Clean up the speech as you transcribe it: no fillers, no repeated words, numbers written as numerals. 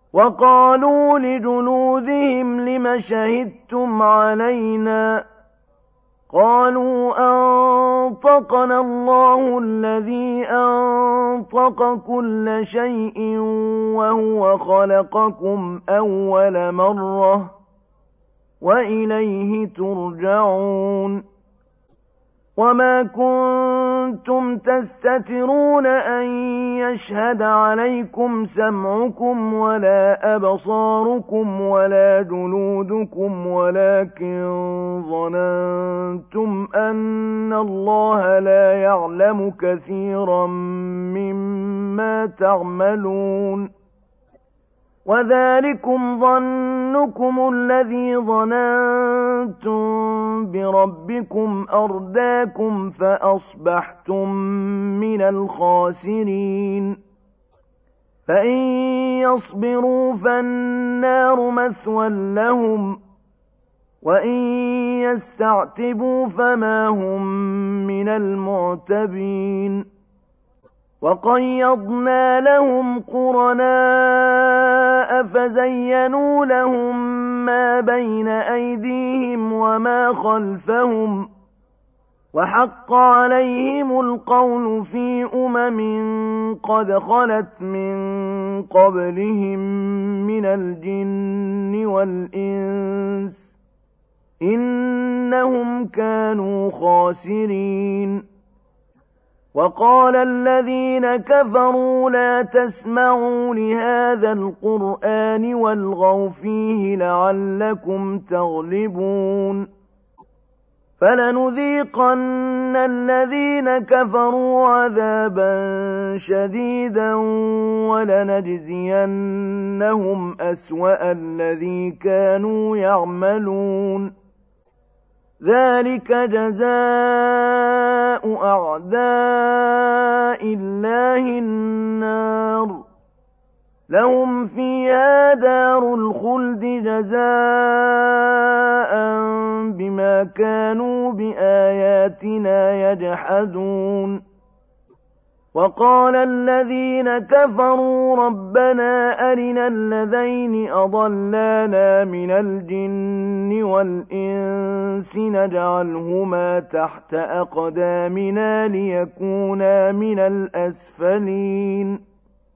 وقالوا لجلودهم لم شهدتم علينا قالوا أنطقنا الله الذي أنطق كل شيء وهو خلقكم أول مرة وإليه ترجعون وما كنتم تستترون أن يشهد عليكم سمعكم ولا أبصاركم ولا جلودكم ولكن ظننتم أن الله لا يعلم كثيرا مما تعملون وذلكم ظنكم الذي ظننتم بربكم أرداكم فأصبحتم من الخاسرين فإن يصبروا فالنار مثوى لهم وإن يستعتبوا فما هم من المعتبين وقيضنا لهم قرناء فزينوا لهم ما بين أيديهم وما خلفهم وحق عليهم القول في قد خلت من قبلهم من الجن والإنس إنهم كانوا خاسرين وقال الذين كفروا لا تسمعوا لهذا القرآن والغوا فيه لعلكم تغلبون فلنذيقن الذين كفروا عذابا شديدا ولنجزينهم أسوأ الذي كانوا يعملون ذلك جزاء أعداء الله النار لهم فيها دار الخلد جزاء بما كانوا بآياتنا يجحدون وقال الذين كفروا ربنا أرنا الذين أضلانا من الجن والإنس نجعلهما تحت أقدامنا ليكونا من الأسفلين